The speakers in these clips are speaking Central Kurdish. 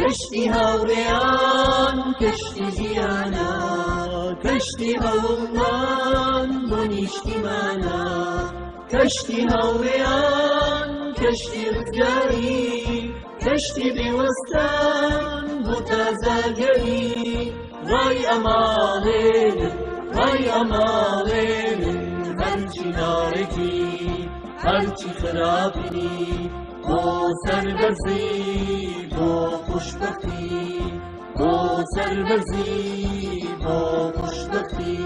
کەشتی هاوڕێیان کەشتی ژیانە کەشتی هەوڵمان بۆ نیشتیمانە کەشتی هاوڕێیان کەشتی ڕزگاری کەشتی بێوەستان بۆ تازاگەری ڕای ئەماڵێنن ڕای ئەماڵێنن هەرچی ناڕێکی هەرچی خراپی بۆ سەربەرزی بۆ خوشبەختی بۆ سەربەرزی بۆ خوشبەختی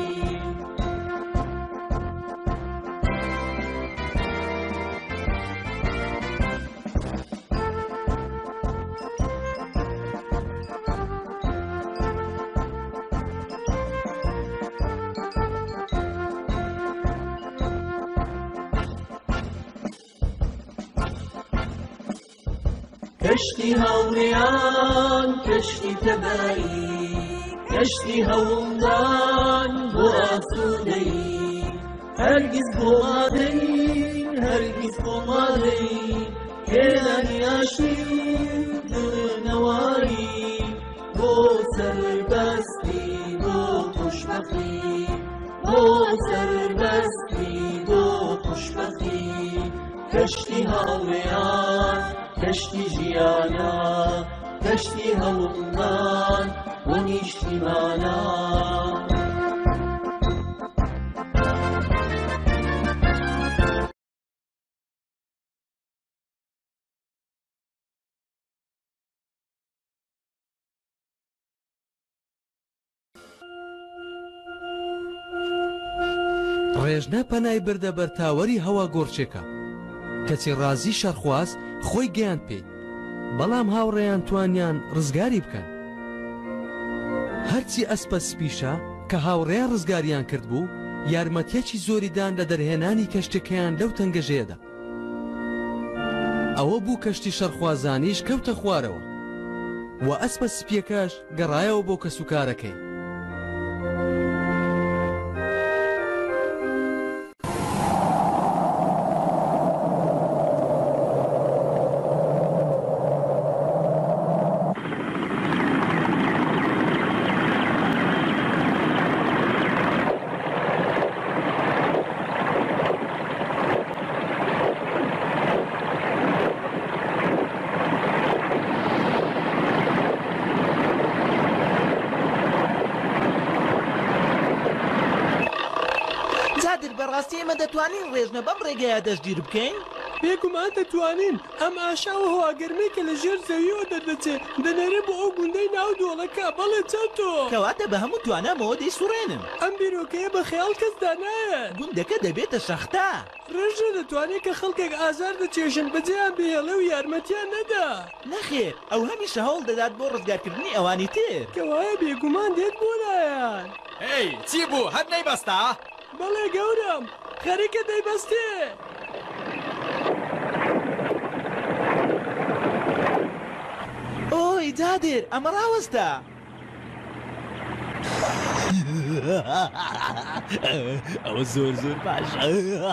کەشتی هاوڕێیان کەشتی تەبایی کەشتی هەوڵدان بۆ ئاسوودەی هەرگیز بۆ مادەین هەرگیز بۆ مادەین هێنانی ئاشتی دڵنەواری بۆ سەربەستی بۆ خوشبەختی بۆ سەربەستی بۆ خوشبەختی کەشتی هاوڕێیان کەشتی ژیانە کەشتی هەوڵمان بۆ نیشتیمانە ڕێژنە پەنای بردە بەر تاوەری هەوا گۆرچێکە کەچی ڕازی شەرخواز خۆی گەیاند پێی بەڵام هاوڕێیان توانیان ڕزگاری بکەن هەرچی ئەسپە سپیشە کە هاوڕێیان ڕزگاریان کرد بوو یارمەتیەکی زۆریدان لە دەرهێنانی کەشتەکەیان لەو تەنگەژەیەدا ئەوە بوو کەشتی شەرخوازانیش کەوتە خوارەوە و ئەسپە سپیەکەش گەڕایەوە بۆ کەسوکارەکەی بەڕاستی ئێمە دەتوانین ڕێژنە بەم ڕێگەیە دەستگیر بکەین؟ بێگومان دەتوانین ئەم ئاشاوە هەواگەرمەی کە لە ژێر زەویەوە دەردەچێت دەنێرێ بۆ ئەو گوندەی ناو دۆڵەکە بەڵێ چەتۆ کەواتە بە هەموو توانامەوە دەیسوڕێنم ئەم بیرۆکەیە بە خەیاڵ کەسدا نایەت گوندەکە دەبێتە شەختە ڕێژە دەتوانێت کە خەڵکێک ئازار دەچێژن بەجێیان بهێڵە و یارمەتیان نەدا نەخێر ئەو هەمیشە هەوڵ دەدات بۆ ڕزگارکردنی ئەوانی تر کەوایە بێگومان دێت بۆ لایەن هی چی بوو هەر نەیبەستە؟ بەڵێ گەورم خەریکە دەیبەستێ ئۆی دادێر ئەمە ڕاوەستە ئەوە زۆر زۆر باشە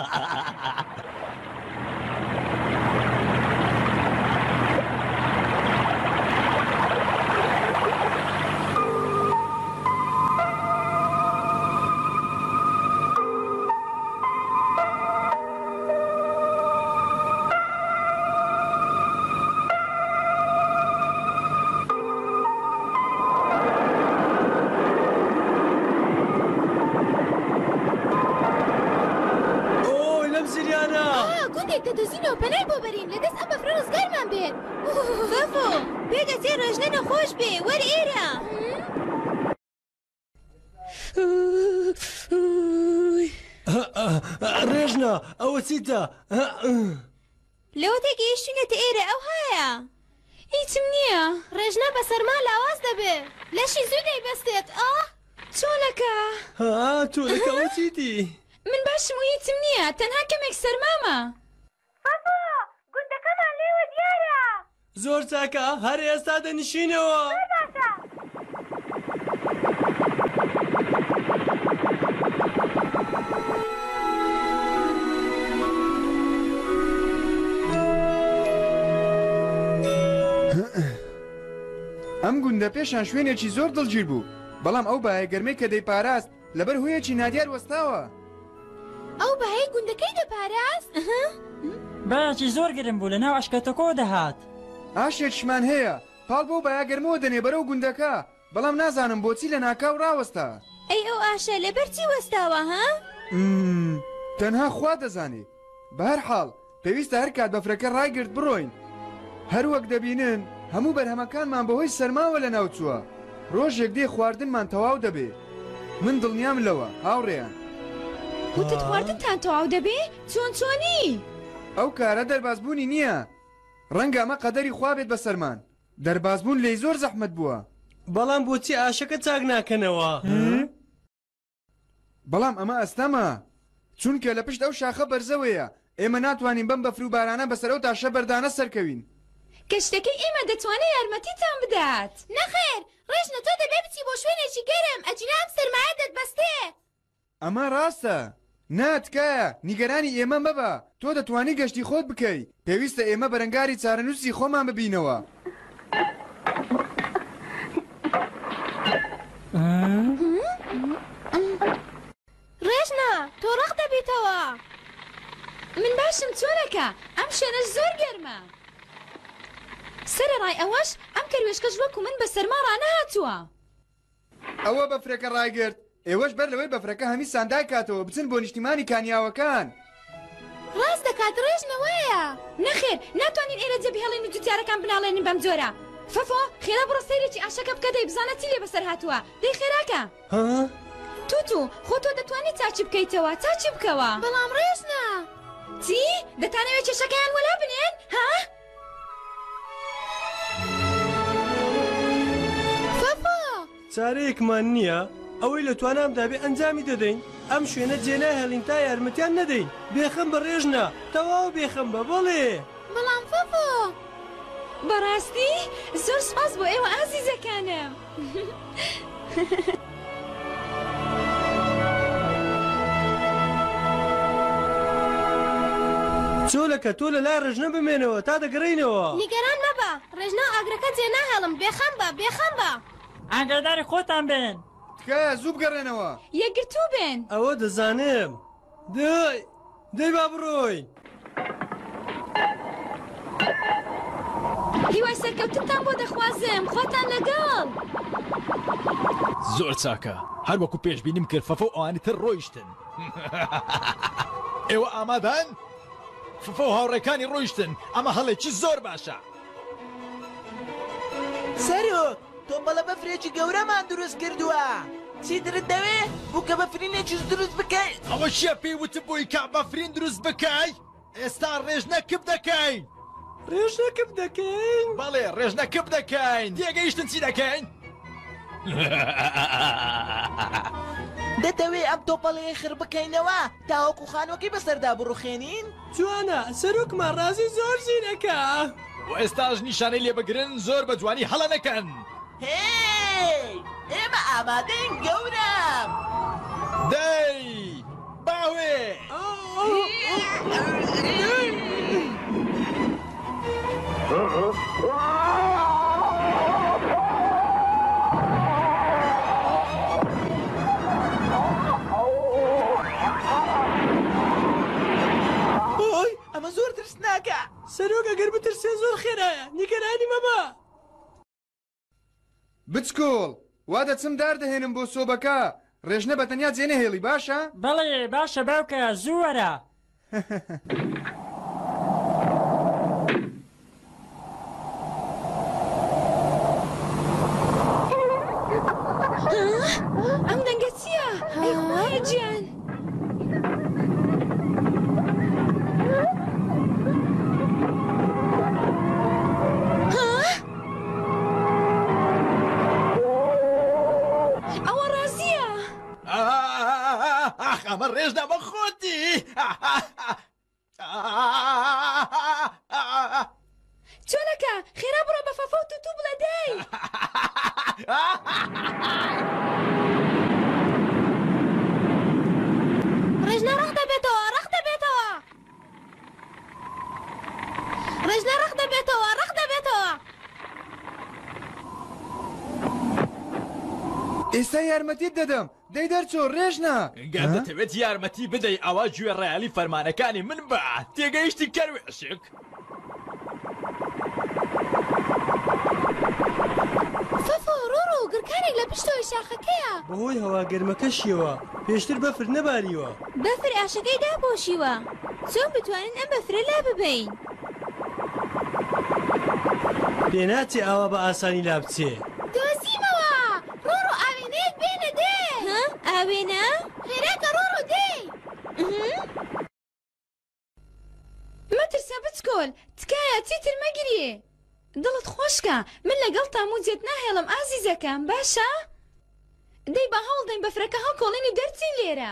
دەدۆزینەوە پەنای بۆ بەرین لەدەست ئەم بەفرە ڕزگارمان بێت فەفۆ پێدەچێ ڕێژنە نەخۆش بێ وەرە ئێرە ڕێژنە ئەوە چیتە لەوە تێگەیشتینەتە ئێرە ئەو هەیە هیچم نییە ڕێژنە بە سەرما لاواز دەبێ لەشی زوو دەیبەستێت چۆلەکە چۆلەکەەوە چیتی من باشم و هیچم نییە تەنها کەمێک سەرمامە گوندەکەمان لێوە دیارە زۆر چاکە هەر ئێستا دەنیشینەوە ئەم گوندە پێشان شوێنێکی زۆر دڵگیر بوو بەڵام ئەو بایە گەرمەی کە دەیپاراست لەبەر هۆیەکی نادیار وەستاوە. ئەو بەهەی گوندەکەی دەپاراست؟ بایەکی زۆر گرم بوو لە ناو عشکەتەکۆ دەهات. ئاشێکشمان هەیە پاڵ بۆ بایە گەرمەوە دەنێ بەرەو گوندەکە بەڵام نازانم بۆچی لە ناکاو ڕاوەستا. ئەی ئەو ئاشە لەبەر چی وەستاوە ها؟ تەنها خوا دەزانێ. بە هەر حاڵ پێویستە هەر کات بەفرەکە ڕایگرت بڕۆین. هەر وەک دەبینن هەموو بەرهەمەکانمان بەهۆی سەرماوە لە ناوچووە. ڕۆژێک دێ خواردنمان تەواو دەبێ. من دڵنیام لەوە هاوڕێیان. وتت خواردنتان تەواو دەبێ؟ چۆنی؟ ئەو کارە دەربازبوونی نییە. ڕەنگە ئەمە قەدەری خوا بێت بەسەرمان. دەربازبوون لێی زۆر زەحمەت بووە. بەڵام بۆچی ئاشەکە چاک ناکەنەوە؟ بەڵام ئەمە ئەستەمە چونکە لە پشت ئەو شاخە بەرزەوەیە ئێمە ناتوانین بەم بەفر و بارانە بەسەر ئەو تاشە بەردانە سەرکەوین. کەشتەکەی ئێمە دەتوانێت یارمەتیتان بدات. نەخێر ڕێژنە تۆ دەبێ بچی بۆ شوێنێکی گەرم ئەجینا ئەم سەرمایە دەتبەستێ. ئەمە ڕاستە ناتکایە نیگەرانی ئێمە مەبە تۆ دەتوانی گەشتی خۆت بکەی پێویستە ئێمە بەرەنگاری چارەنووسی خۆمان ببینەوە. ڕێژنە تۆ ڕق دەبیتەوە. من باشم چۆنەکە ئەم شوێنەش زۆر گەرمە. سەرەڕای ئەوەش ئەم کەروێشکەش وەکو من بە سەرما ڕانەهاتووە. ئەوە بەفرەکە ڕایگرت ئێوەش بەر لەوەی بەفرەکە هەمی ساندای کاتەوە بچن بۆ نیشتیمانی کانیاوەکان. ڕاست دەکات ڕێژنەوەیە. نەخێر ناتوانین ئێرە جێبی هەڵێن و جوتیارەکان بناڵێنین بەم جۆرە. فەفۆ خێرا بڕۆ سەیرێکی ئاشەکە بکە دەی بزانە چی لێ بەسەر هاتووە. دەی خێراکە توتو خۆ تۆ دەتوانیت چاچی بکەیتەوە چاچی بکەوە. بەڵام ڕێژنە چی؟ دەتانەوێت کێشەکەیان وەلا بنێن ها؟ فەفۆ چارەیەکمان نییە ئەوەی لە توانامدابێ ئەنجامی دەدەین. ئەم شوێنە جێنای هەڵین تا یارمەتیان نەدەین. بێخەم بە ڕێژنە تەواو بێخەم بە بەڵێ. بەڵام فەفۆ بەڕاستی زۆر سپاس بۆ ئێوە ئازیزەکانم. چۆلەکە تۆ لە لای ڕێژنە بمێنەوە تا دەگەڕینەوە. نیگەران مەبە ڕێژنە و ئاگرەکە جێ ناهێڵم بێخەم بە. ئاگاداری خۆتان بن. تکایە زوو بگەڕێنەوە. یەکگرتوو بن. ئەوە دەزانم. دەی با بڕۆین. هیوای سەرکەوتنتان بۆ دەخوازم خۆتان لەگەڵ. زۆر چاکە هەر وەکو پێشبینیم کرد فەفۆ ئەوانی تر ڕۆیشتن. ئێوە ئامادەن؟ فەفۆ هاوڕێکانی ڕۆیشتن ئەمە هەڵێکی زۆر باشە. سەرۆک تۆ بەڵە بەفرێکی گەورەمان دروست کردووە. چی درت دەوێ بوو کە بەفرینێکیش دروست بکەی؟ ئەوە چیە پێی وتە بۆی کە بەفرین دروست بکەی؟ ئێستا ڕێژنە کپ دەکەین. ڕێژنە کپ دەکەین؟ بەڵێ ڕێژنە کپ دەکەین. تێگەیشتن چی دەکەین؟ دەتەوێ ئەم تۆپەڵەیە خڕ بکەینەوە تاوەکو خانوەکەی بەسەردا بڕوخێنین؟ جوانە سەرۆکمان ڕازی زۆر زیینەکە. و ئێستاش نیشانەی لێ بگرن زۆر بە جوانی هەڵە نەکەن. هێی ئێمە ئامادەین گەورم. دەی باوێ ئەمە زۆر ترسناکە. سەرۆک ئەگەر بترسێ زۆر خێرایە نیگەرانی مەبە. بچکۆڵ وا دەچم دار دەهێنم بۆ سۆبەکە ڕێژنە بەتەنیا جێ نەهێڵی باشە؟ بەڵێ باشە باوکە زوو وەرە. ئەم دەنگە چییە؟ ئەی خوایە گیان. ئەمە ڕێژدا بە خۆتی. چۆنەکە خێرا بڕۆ بە فەفۆ و توتو بڵێ دەی. ڕێژنە ڕق دەبێتەوە ڕق دەبێتەوە. ڕێژنە ڕق دەبێتەوە ڕق دەبێتەوە. ئێستا یارمەتیت دەدەم دەی دەرچۆ ڕێژنا گەر دەتەوێت یارمەتی بدەی ئەوە گوێ ڕێیالی فەرمانەکانی من بە تێگەیشتی کەروێشک فەفۆ ڕۆڕۆ گرکانێک لە پشتەوەی شاخەکەیە بەهۆی هەوا گەرمەکەشیەوە پێشتر بەفر نەباریوە بەفر ئاشەکەی داپۆشیوە چۆن بتوانین ئەم بەفرە لا ببین پێناچێ ئاوا بە ئاسانی لا بچێ دۆزیمەوە ڕۆڕۆ ئاوێنەیەک بێنە دێ ئاوێنە خێراکە ڕۆڕۆ دێ مەترسە بچکۆل تکایە چیتر مەگریێ دڵت خۆشکە من لەگەڵ تاموجێت ناهێڵم ئازیزەکەم باشە دەی بە هەوڵ دەین بەفرەکە هەڵکۆڵێنی دەرچین لێرە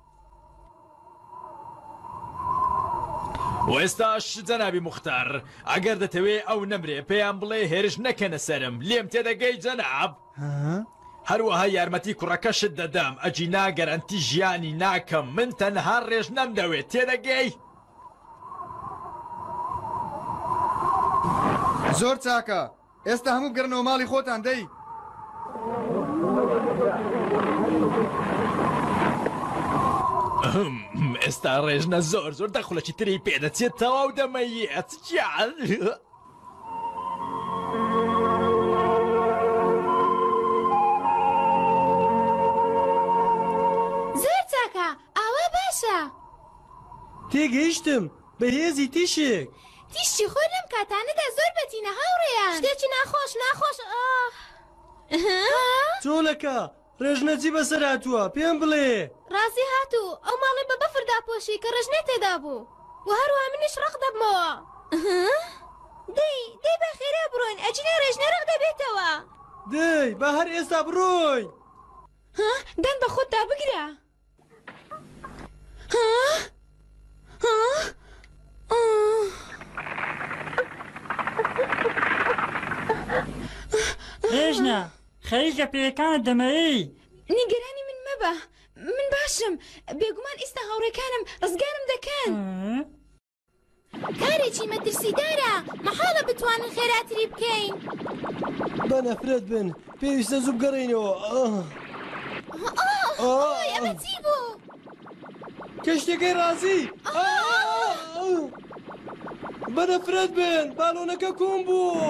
وێستاش جەنابی موختار ئەگەر دەتەوێ ئەو نەمرێ پێیان بڵێ هێرش نەکەنە سەرم لێم تێدەگەی جەناب هەروەها یارمەتی کوڕەکەشت دەدەم ئەجی ناگەرانتی ژیانی ناکەم من تەنها ڕێژ نەمدەوێت تێدەگەی زۆر چاکە ئێستا هەموو بگەڕنەوە ماڵی خۆتان دەی ئێستا ڕێژنە زۆر زۆر دەخولەکی تری پێدەچێت تەواو دەمەیەت جیان زۆر چاکە ئاوا باشە تێگەیشتم بەهێزی تیشێک تیشی خۆی لەم کاتانەدا زۆر بەتینە هاوڕێیان شتێکی ناخۆش چۆلەکە ڕێژنەجی بەسەر هاتووە پێم بڵێ ڕازی هاتوو ئەو ماڵی بە بەفردا پۆشی کە ڕێژنێ تێدا بوو و هەروە منیش ڕق دەبمەوە دەی بە خێرا بڕۆین ئەجنێ ڕێژنە ڕق دەبێتەوە دەی بە هەر ئێستا بڕۆین دەن بە خۆتدا بگرە ڕێژنە خەریکە پێیەکانت دەمەوێی نیگەرانی من مەبە من باشم بێگومان ئێستا هاوڕێکانم ڕزگارم دەکەن کارێکی مەترسیدارە مەحاڵە بتوانن خێراتری بکەین بە نەفرەت بن پێویستە زوو بگەڕێینەوە ئەمە چی بوو؟ کەشتەکەی ڕازی بە نەفرەت بن باڵۆنەکە کۆم بوو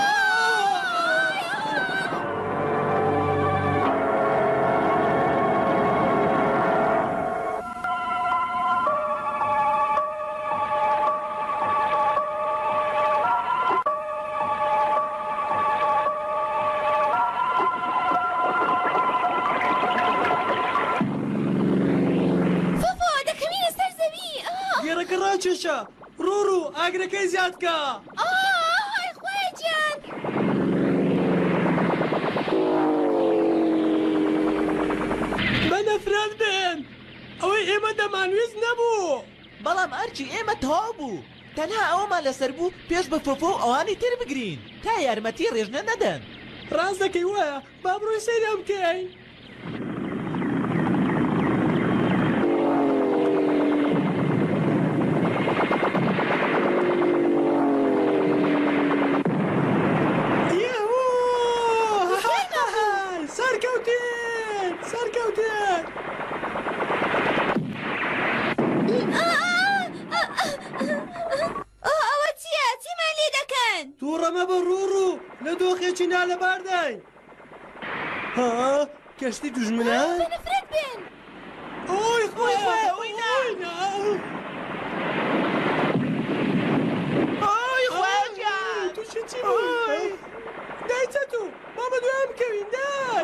ڕاکێشە ڕوڕوو ئاگرەکەی زیادکە خۆیان بە نەفرەت بن ئەوەی ئێمە دەمانویست نەبوو بەڵام ئەرچی ئێمە تەواو بوو تەنها ئەومان لەسەر بوو پێش بە فۆفۆ و ئەوانی تر بگرین تا یارمەتی ڕێژنە نەدەن ڕاست دەکەی وایە با بڕۆی سەیرام بکەین چینا لەباردای کەشتی دوژمنە نەفرەت بن ئۆی خۆی تووشی چی دای چەتو مامە دوام کەوین دای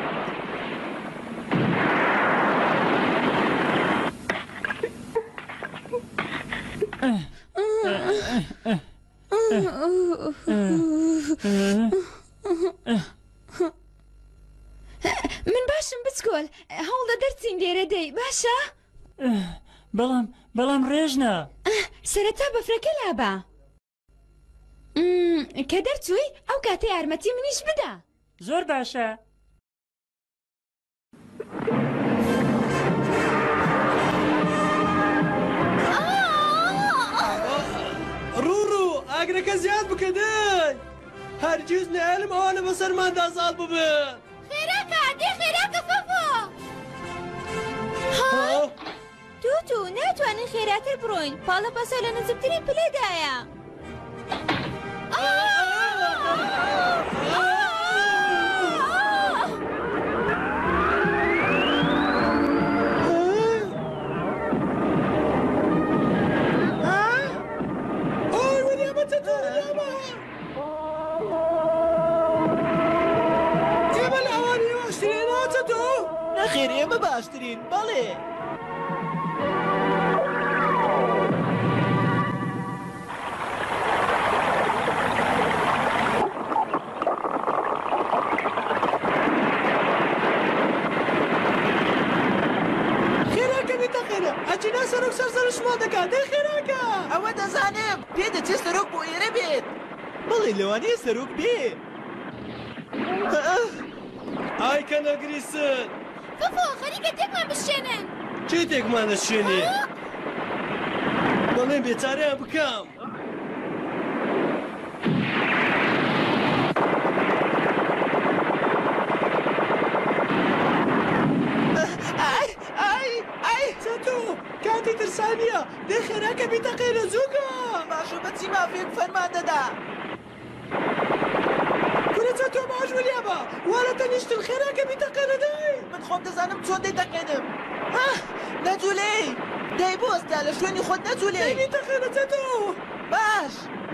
من باشم بچکۆل هەوڵ دە دەرچین لێرە دەی باشە؟ بەڵام ڕێژنە سەرەتا بەفرەکە لابە کە دەرچووی ئەو کاتە یارمەتی منیش بدە زۆر باشە ڕوڕوو ئاگرەکە زیاد بکە دەی هەرگیز نەیەڵم ئەوانە بەسەرماندا زاڵ ببن خێراکە دێ خێرا توتو ناتوانین خێراتر بڕۆین پاڵە پەسە لە نزیکترین پلێدایە نەخێر ئێمە باشترین بەڵێ ئەچینا سەرۆک سەرزەرشما دەکات دەی خێراکە ئەوە دەزانم پێ دەچێت سەرۆک بۆ ئێرە بێت بڵێ لەوانەیە سەرۆک بێ ئای کە نەگریسن فۆفۆ خەریکە تێکمان بشێنن چی تێکمان دەشێنێ بەڵێن بێچارەیان بکەم کاتی ترسانیە دەی خێراکە بیتەقەی لە زووکە باشە بەچی مافێک فەرمان دەدا کورەچە تۆ باش ولیابە وارە تەنیشتن خێراکە بیتەقەی لەدای من خۆم دەزانم چۆن دەی دەقێنم نەجوولەی دەی بۆستا لە شوێنی خۆت نەجوولەی بیتەقەی لەچەتۆ باش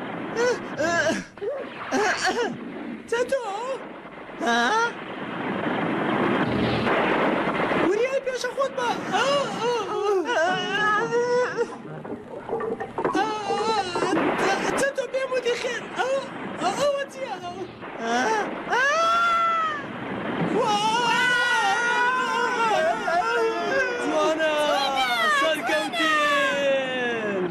چەتۆ وریای پێشە خۆت بە چەتۆ پێم وتی خێر ئەوە چیە جوانە سەرکەوتین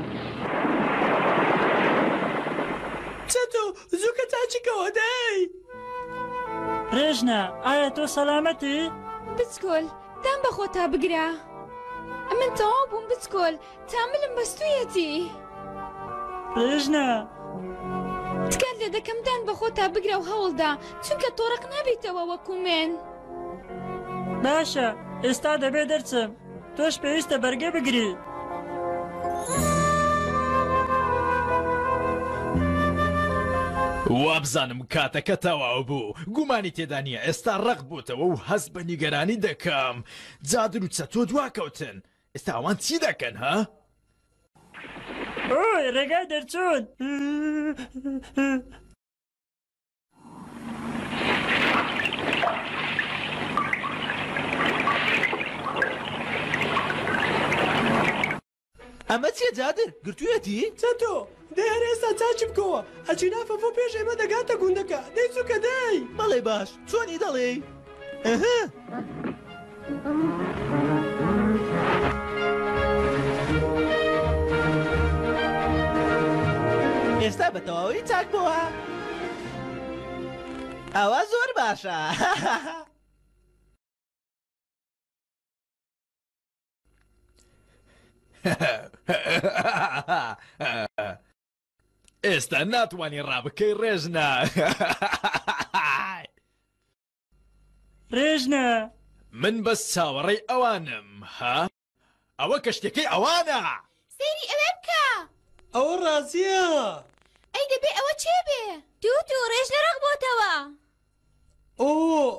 چەتۆ زووکە چاچیکەوە دەی ڕێژنە ئایا تۆ سەلامەتی؟ بچکۆل دام بە خۆتا بگرە من تەواو بووم بچکۆل تاملم بەستویەتی ڕێژنە تکات لێ دەکەمدان بە خۆتا بگرە و هەوڵدا چونکە تۆڕق نابیتەوە وەکو من باشە ئێستا دەبێ دەرچم تۆش پێویستە بەرگە بگری وابزانم کاتەکە تەواو بوو گومانی تێدا نییە ئێستا ڕق بووتەوە و هەست بە نیگەرانی دەکەم جادر و چەتۆ دواکەوتن ئێستا ئەوان چی دەکەن ها؟ ئۆی ڕێگای دەرچوون ئەمە چیە جادر گرتوویەتی؟ چەتۆ دەی هەر ئێستا چاچی بکەوە ئەچینا فەفۆ پێش ئێمە دەگاتە گوندەکە دەی چووکە دەی بەڵێ باش چۆنی دەڵێ؟ ئێستا بە تەواوی چاک بووە ئەوە زۆر باشە ئێستا ناتوانانی ڕابکەی ڕێژنە ڕێژنە من بەس چاوەڕێی ئەوانم ها ئەوە کەشتەکەی ئەوانە سەیری ئەوێ بکە ئەوە ڕازیە ئەی دەبێ ئەوە چێ بێ تووتو ڕێژنە ڕق بۆتەوە ئۆ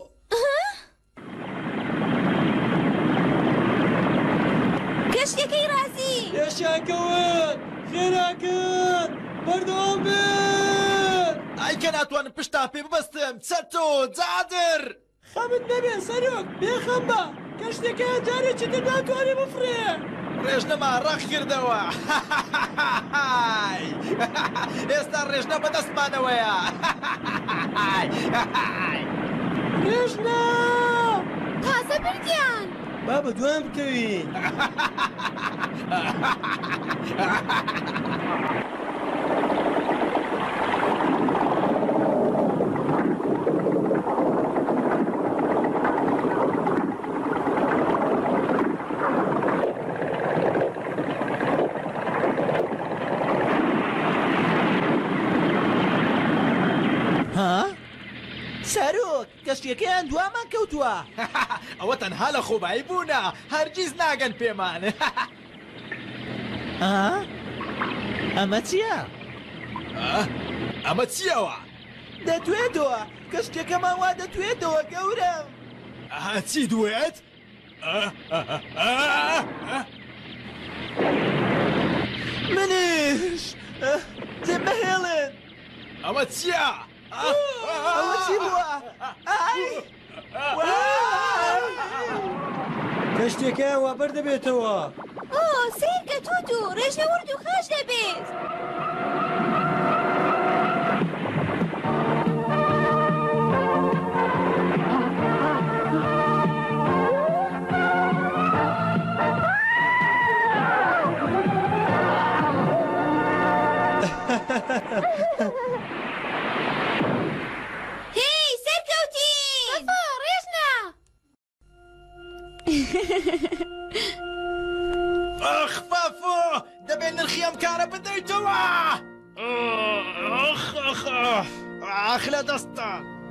گەشتەکەی ڕازی پێشیانکەون خێراکەن بەردەوام بێن ئای کە ناتوانم پشتا پێ ببەستم چەتۆ جادر خەمت نەبێ سەرۆک بێخەم بە کەشتەکە جارێکی تر ناتوانێ بفرێ ڕێژنەما ڕق کردەوە ئێستا ڕێژنە بەدەستمانەوەیە ڕێژنە تازە بردیان با بە دوام بکەوین سەرۆک کەشتیەکەیان دوامان کەوتووە. ئەوە تەنها لە خۆبایی بوونە هەرگیز ناگەن پێمان. ئەمە چییە؟ ئەمە چیەوە؟ دەتوێتەوە کەشتێکەمان وا دەتوێتەوە گەورم. چی دوێت؟ منیش جێم بەهێڵن. ئەمە چییە؟ ئەوە چی بووە؟ کەشتێکە وا بەردەبێتەوە. سیر کەتوت و ڕێژە ورد و خاش دەبێت. هی سەرکەوتین! ڕێژنە! ئەخ فەفۆ دەبێت نرخی ئەم کارە بدەیتەوە. ئەخ لە دەستە.